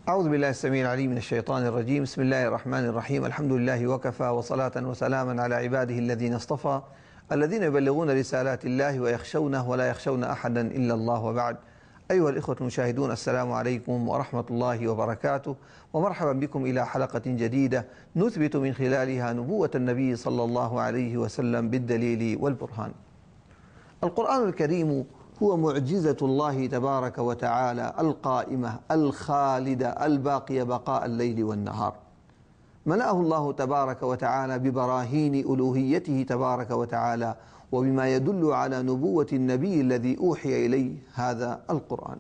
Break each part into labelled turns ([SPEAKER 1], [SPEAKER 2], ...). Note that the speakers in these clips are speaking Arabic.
[SPEAKER 1] أعوذ بالله السميع العليم من الشيطان الرجيم. بسم الله الرحمن الرحيم. الحمد لله وكفى، وصلاة وسلاما على عباده الذين اصطفى، الذين يبلغون رسالات الله ويخشونه ولا يخشون أحدا إلا الله، وبعد. أيها الإخوة المشاهدون، السلام عليكم ورحمة الله وبركاته، ومرحبا بكم إلى حلقة جديدة نثبت من خلالها نبوة النبي صلى الله عليه وسلم بالدليل والبرهان. القرآن الكريم هو معجزة الله تبارك وتعالى القائمة الخالدة الباقية بقاء الليل والنهار. ملأه الله تبارك وتعالى ببراهين ألوهيته تبارك وتعالى، وبما يدل على نبوة النبي الذي أوحي إليه هذا القرآن.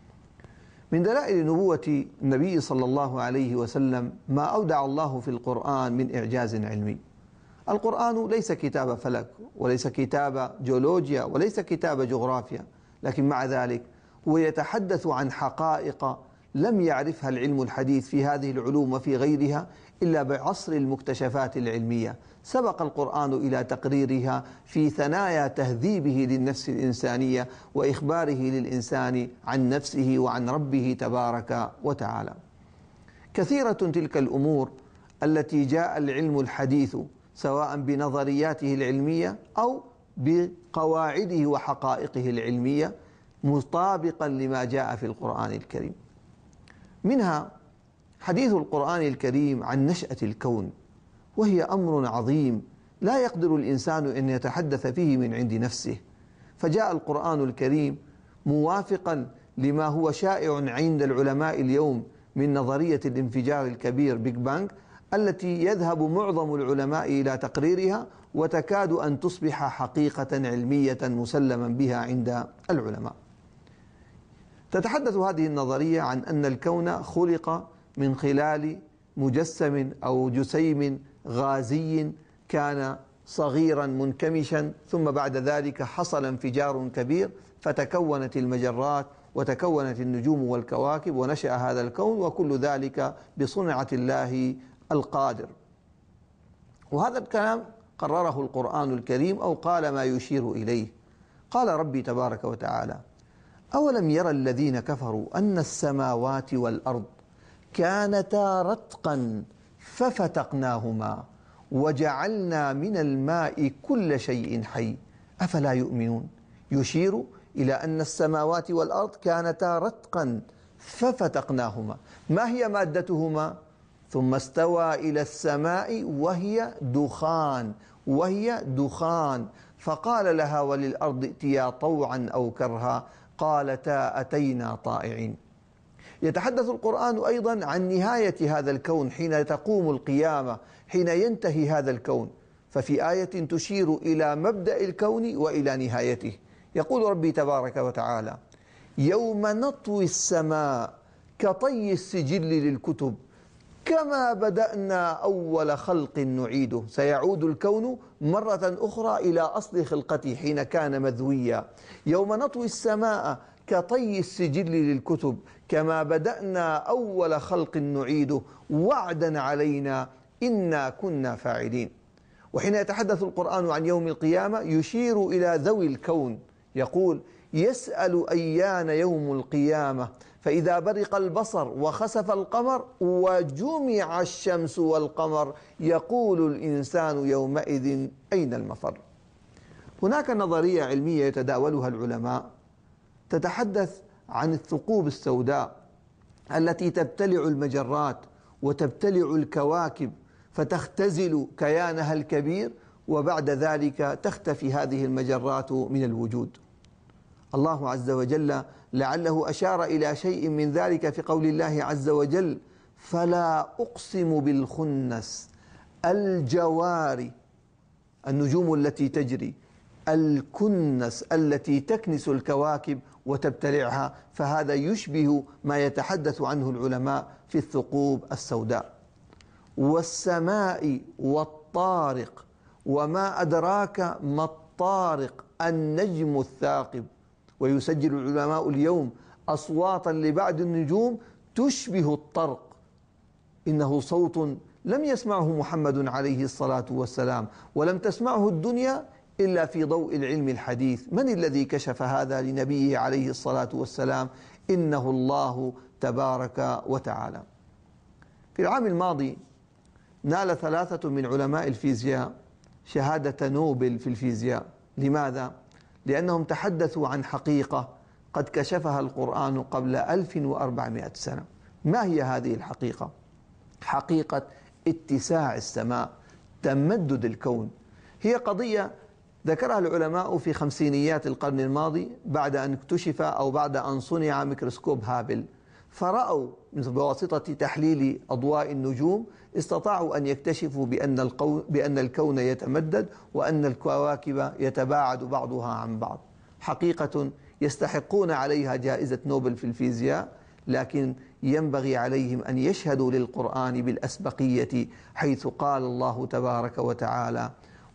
[SPEAKER 1] من دلائل نبوة النبي صلى الله عليه وسلم ما أودع الله في القرآن من إعجاز علمي. القرآن ليس كتاب فلك، وليس كتاب جيولوجيا، وليس كتاب جغرافيا، لكن مع ذلك هو يتحدث عن حقائق لم يعرفها العلم الحديث في هذه العلوم وفي غيرها إلا بعصر المكتشفات العلمية. سبق القرآن إلى تقريرها في ثنايا تهذيبه للنفس الإنسانية وإخباره للإنسان عن نفسه وعن ربه تبارك وتعالى. كثيرة تلك الأمور التي جاء العلم الحديث سواء بنظرياته العلمية أو بقواعده وحقائقه العلمية مطابقا لما جاء في القرآن الكريم. منها حديث القرآن الكريم عن نشأة الكون، وهي أمر عظيم لا يقدر الإنسان أن يتحدث فيه من عند نفسه، فجاء القرآن الكريم موافقا لما هو شائع عند العلماء اليوم من نظرية الانفجار الكبير بيج بانج، التي يذهب معظم العلماء إلى تقريرها وتكاد أن تصبح حقيقة علمية مسلما بها عند العلماء. تتحدث هذه النظرية عن أن الكون خلق من خلال مجسم أو جسيم غازي كان صغيرا منكمشا، ثم بعد ذلك حصل انفجار كبير فتكونت المجرات وتكونت النجوم والكواكب ونشأ هذا الكون، وكل ذلك بصنعة الله القادر. وهذا الكلام قرره القرآن الكريم أو قال ما يشير إليه. قال ربي تبارك وتعالى: أولم يرى الذين كفروا أن السماوات والأرض كانتا رتقا ففتقناهما وجعلنا من الماء كل شيء حي أفلا يؤمنون. يشير إلى أن السماوات والأرض كانتا رتقا ففتقناهما. ما هي مادتهما؟ ثم استوى إلى السماء وهي دخان فقال لها وللأرض ائتيا طوعا أو كرها قالتا أتينا طائعين. يتحدث القرآن أيضا عن نهاية هذا الكون حين تقوم القيامة، حين ينتهي هذا الكون، ففي آية تشير إلى مبدأ الكون وإلى نهايته. يقول ربي تبارك وتعالى: يوم نطوي السماء كطي السجل للكتب كما بدأنا أول خلق نعيده. سيعود الكون مرة أخرى إلى أصل خلقته حين كان مذويا. يوم نطوي السماء كطي السجل للكتب كما بدأنا أول خلق نعيده وعدا علينا إنا كنا فاعلين. وحين يتحدث القرآن عن يوم القيامة يشير إلى ذوي الكون، يقول: يسأل أيان يوم القيامة فإذا برق البصر وخسف القمر وجمع الشمس والقمر يقول الإنسان يومئذ أين المفر. هناك نظرية علمية يتداولها العلماء تتحدث عن الثقوب السوداء التي تبتلع المجرات وتبتلع الكواكب فتختزل كيانها الكبير، وبعد ذلك تختفي هذه المجرات من الوجود. الله عز وجل لعله أشار إلى شيء من ذلك في قول الله عز وجل: فلا أقسم بالخنس الجوار، النجوم التي تجري، الكنس التي تكنس الكواكب وتبتلعها، فهذا يشبه ما يتحدث عنه العلماء في الثقوب السوداء. والسماء والطارق وما أدراك ما الطارق النجم الثاقب. ويسجل العلماء اليوم أصواتا لبعض النجوم تشبه الطرق. إنه صوت لم يسمعه محمد عليه الصلاة والسلام، ولم تسمعه الدنيا إلا في ضوء العلم الحديث. من الذي كشف هذا لنبيه عليه الصلاة والسلام؟ إنه الله تبارك وتعالى. في العام الماضي نال 3 من علماء الفيزياء شهادة نوبل في الفيزياء. لماذا؟ لأنهم تحدثوا عن حقيقة قد كشفها القرآن قبل 1400 سنة. ما هي هذه الحقيقة؟ حقيقة اتساع السماء، تمدد الكون. هي قضية ذكرها العلماء في خمسينيات القرن الماضي بعد أن اكتشف أو بعد أن صنع ميكروسكوب هابل، فرأوا بواسطة تحليل أضواء النجوم استطاعوا أن يكتشفوا بأن الكون يتمدد وأن الكواكب يتباعد بعضها عن بعض. حقيقة يستحقون عليها جائزة نوبل في الفيزياء، لكن ينبغي عليهم أن يشهدوا للقرآن بالأسبقية، حيث قال الله تبارك وتعالى: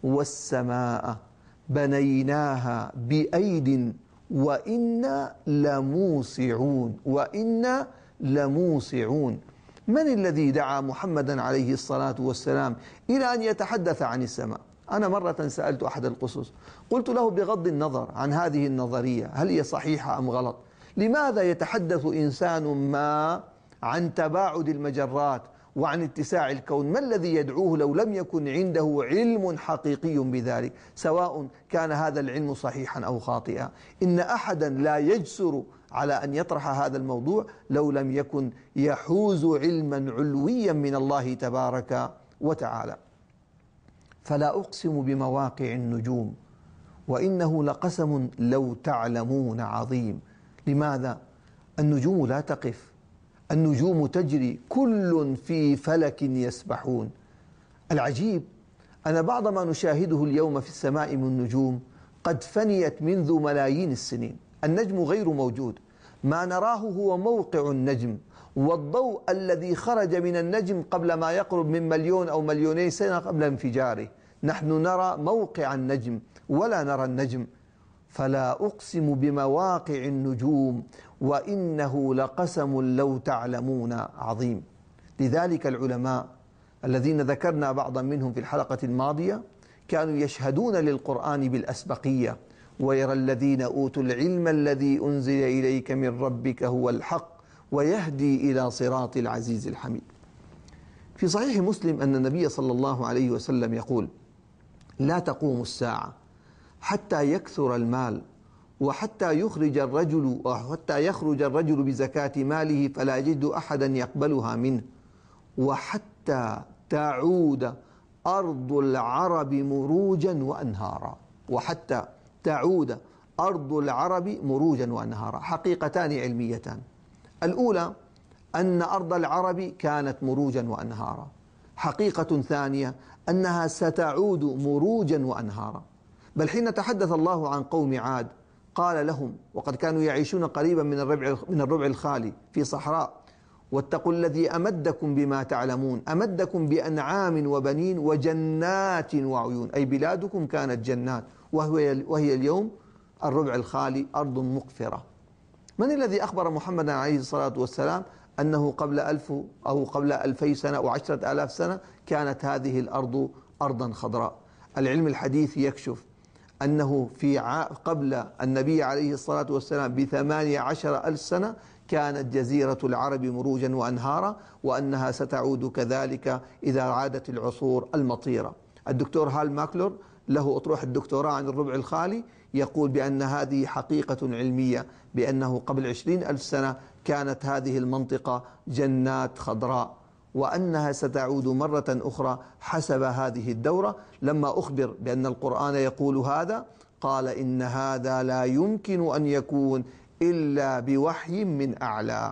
[SPEAKER 1] والسماء بنيناها بأيد وإنا لموسعون. وإنا لموسعون. من الذي دعا محمدا عليه الصلاة والسلام إلى أن يتحدث عن السماء؟ أنا مرة سألت أحد القصص، قلت له بغض النظر عن هذه النظرية هل هي صحيحة أم غلط، لماذا يتحدث إنسان ما عن تباعد المجرات وعن اتساع الكون؟ ما الذي يدعوه لو لم يكن عنده علم حقيقي بذلك، سواء كان هذا العلم صحيحا أو خاطئا؟ إن أحدا لا يجسر على أن يطرح هذا الموضوع لو لم يكن يحوز علما علويا من الله تبارك وتعالى. فلا أقسم بمواقع النجوم وإنه لقسم لو تعلمون عظيم. لماذا؟ النجوم لا تقف، النجوم تجري، كل في فلك يسبحون. العجيب أن بعض ما نشاهده اليوم في السماء من نجوم قد فنيت منذ ملايين السنين. النجم غير موجود، ما نراه هو موقع النجم، والضوء الذي خرج من النجم قبل ما يقرب من 1,000,000 أو 2,000,000 سنة قبل انفجاره. نحن نرى موقع النجم ولا نرى النجم. فلا أقسم بمواقع النجوم وإنه لقسم لو تعلمون عظيم. لذلك العلماء الذين ذكرنا بعضا منهم في الحلقة الماضية كانوا يشهدون للقرآن بالأسبقية: ويرى الذين أوتوا العلم الذي أنزل إليك من ربك هو الحق ويهدي إلى صراط العزيز الحميد. في صحيح مسلم أن النبي صلى الله عليه وسلم يقول: لا تقوم الساعة حتى يكثر المال وحتى يخرج الرجل بزكاة ماله فلا يجد أحدا يقبلها منه، وحتى تعود أرض العرب مروجا وأنهارا. وحتى تعود أرض العرب مروجا وأنهارا. حقيقتان علميتان: الأولى أن أرض العرب كانت مروجا وأنهارا. حقيقة ثانية أنها ستعود مروجا وأنهارا. بل حين تحدث الله عن قوم عاد قال لهم، وقد كانوا يعيشون قريبا من الربع الخالي في صحراء: واتقوا الذي أمدكم بما تعلمون، أمدكم بأنعام وبنين وجنات وعيون. أي بلادكم كانت جنات، وهي اليوم الربع الخالي أرض مقفرة. من الذي أخبر محمدا عليه الصلاة والسلام أنه قبل 1000 أو قبل 2000 سنة أو 10,000 سنة كانت هذه الأرض أرضا خضراء؟ العلم الحديث يكشف أنه قبل النبي عليه الصلاة والسلام ب18,000 سنة كانت جزيرة العرب مروجا وأنهارا، وأنها ستعود كذلك إذا عادت العصور المطيرة. الدكتور هال ماكلور له أطروحة الدكتوراه عن الربع الخالي يقول بأن هذه حقيقة علمية، بأنه قبل 20,000 سنة كانت هذه المنطقة جنات خضراء، وأنها ستعود مرة أخرى حسب هذه الدورة. لما أخبر بأن القرآن يقول هذا قال: إن هذا لا يمكن أن يكون إلا بوحي من أعلى،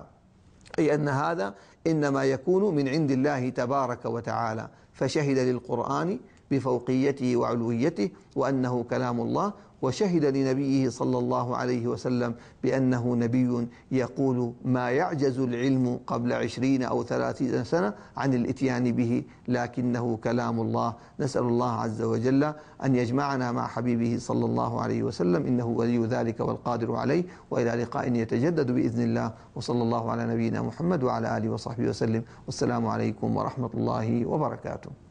[SPEAKER 1] أي أن هذا إنما يكون من عند الله تبارك وتعالى. فشهد للقرآن بفوقيته وعلويته وأنه كلام الله، وشهد لنبيه صلى الله عليه وسلم بأنه نبي يقول ما يعجز العلم قبل 20 أو 30 سنة عن الإتيان به، لكنه كلام الله. نسأل الله عز وجل أن يجمعنا مع حبيبه صلى الله عليه وسلم، إنه ولي ذلك والقادر عليه. وإلى لقاء يتجدد بإذن الله، وصلى الله على نبينا محمد وعلى آله وصحبه وسلم. والسلام عليكم ورحمة الله وبركاته.